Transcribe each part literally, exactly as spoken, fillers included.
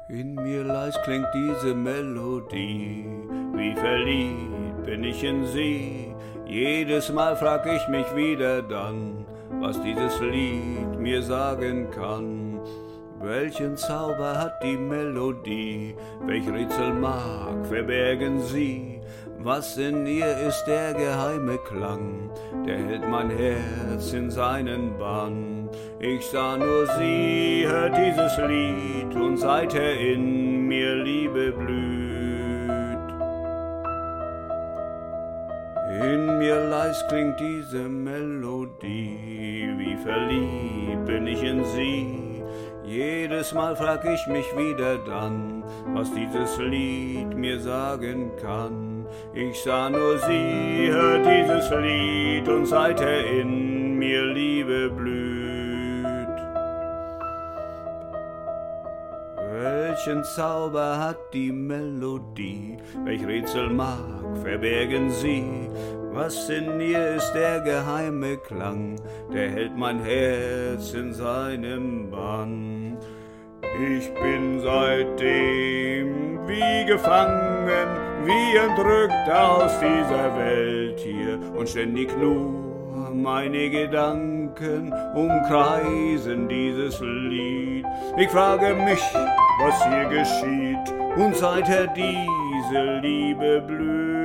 In mir leis klingt diese Melodie, wie verliebt bin ich in sie. Jedes Mal frag ich mich wieder dann, was dieses Lied mir sagen kann. Welchen Zauber hat die Melodie, welch Rätsel mag verbergen sie? Was in ihr ist der geheime Klang, der hält mein Herz in seinen Bann. Ich sah nur sie, hört dieses Lied und seither in mir Liebe blüht. In mir leis klingt diese Melodie, wie verliebt bin ich in sie. Jedes Mal frag ich mich wieder dann, was dieses Lied mir sagen kann. Ich sah nur sie, hört dieses Lied und seither in mir Liebe blüht. Welchen Zauber hat die Melodie, welch Rätsel mag verbergen sie? Was in ihr ist der geheime Klang, der hält mein Herz in seinem Bann. Ich bin seitdem wie gefangen, wie entrückt aus dieser Welt hier und ständig nur meine Gedanken umkreisen dieses Lied. Ich frage mich, was hier geschieht und seither diese Liebe blüht.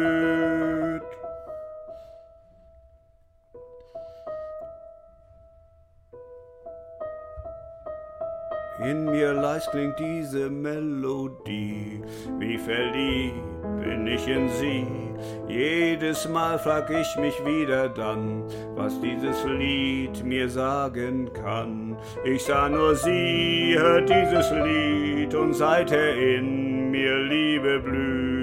In mir leis klingt diese Melodie, wie verliebt bin ich in sie. Jedes Mal frag ich mich wieder dann, was dieses Lied mir sagen kann. Ich sah nur sie, hört dieses Lied und seither in mir Liebe blüht.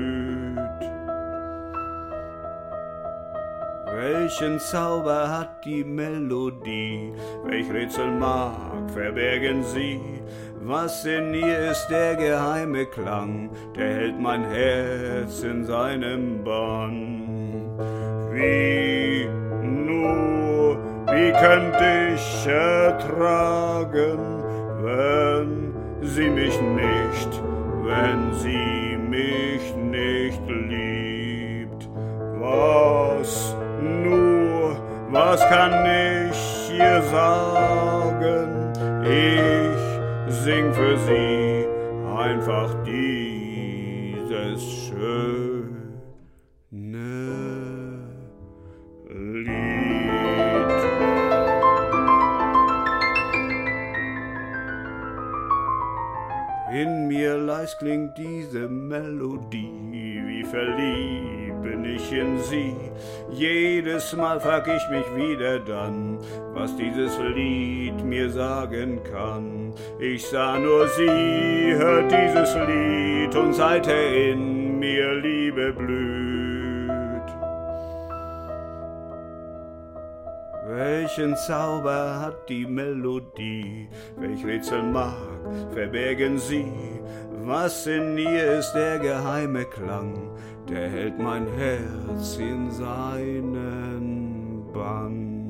Welchen Zauber hat die Melodie, welch Rätsel mag verbergen sie? Was in ihr ist der geheime Klang, der hält mein Herz in seinem Bann. Wie nur, wie könnt ich ertragen, wenn sie mich nicht, wenn sie mich nicht liebt? Was nur, was kann ich ihr sagen? Ich sing für sie einfach dieses schöne Lied. In mir leis klingt diese Melodie, wie verliebt bin ich in sie. Jedes Mal frag ich mich wieder dann, was dieses Lied mir sagen kann. Ich sah nur sie, hört dieses Lied und seither in mir Liebe blüht. Welchen Zauber hat die Melodie, welch Rätsel mag verbergen sie? Was in ihr ist der geheime Klang, der hält mein Herz in seinen Bann.